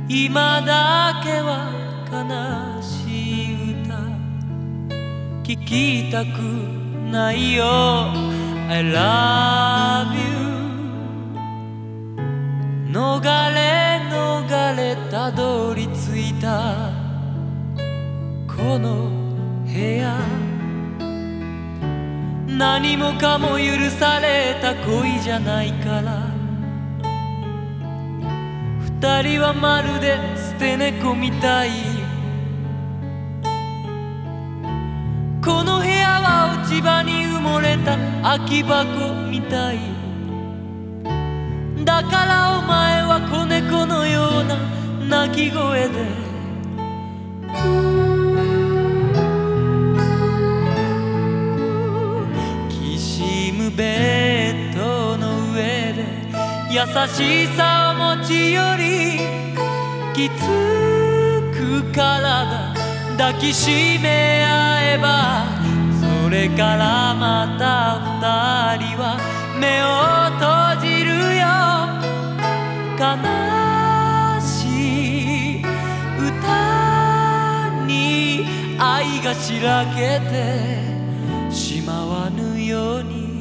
今だけは悲しい歌聞きたくないよ I love you 逃れ逃れたどり着いたこの部屋何もかも許された恋じゃないから二人はまるで捨て猫みたいこの部屋は落ち葉に埋もれた空き箱みたいだからお前は子猫のような鳴き声できしむベッドの上で優しさを持ち寄りきつく体抱きしめ合えばそれからまた二人は目を閉じるよ悲しい歌に愛がしらけてしまわぬように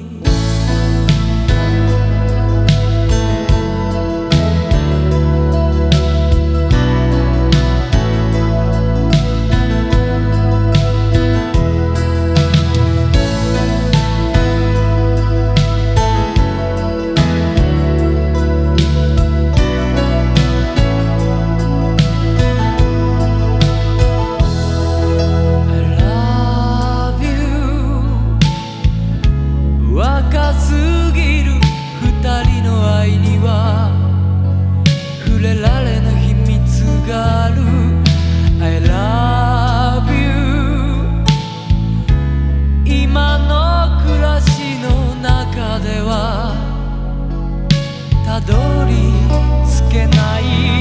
若すぎる二人の愛には触れられぬ秘密がある I love you 今の暮らしの中ではたどり着けない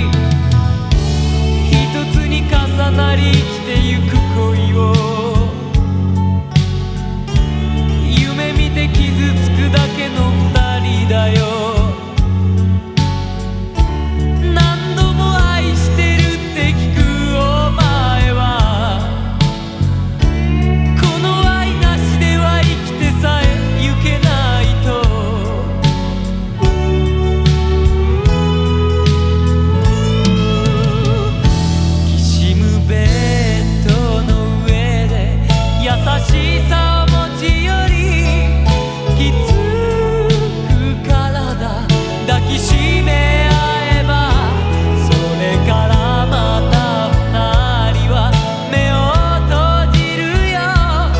一つに重なり生きてゆく恋を傷つくだけの二人だよ何度も愛してるって聞くお前はこの愛なしでは生きてさえゆけないときしむベッドの上で優しさを持ち寄りきつく体抱きしめ合えばそれからまた二人は目を閉じるよ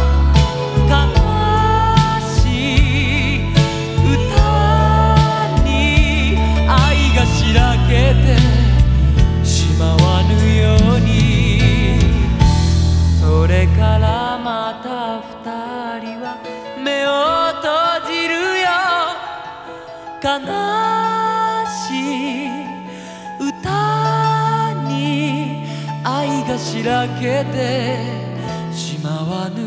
悲しい歌に愛がしらけてしまわぬようにそれからまた二人は目を閉じるよ悲しい歌に愛がしらけてしまわぬ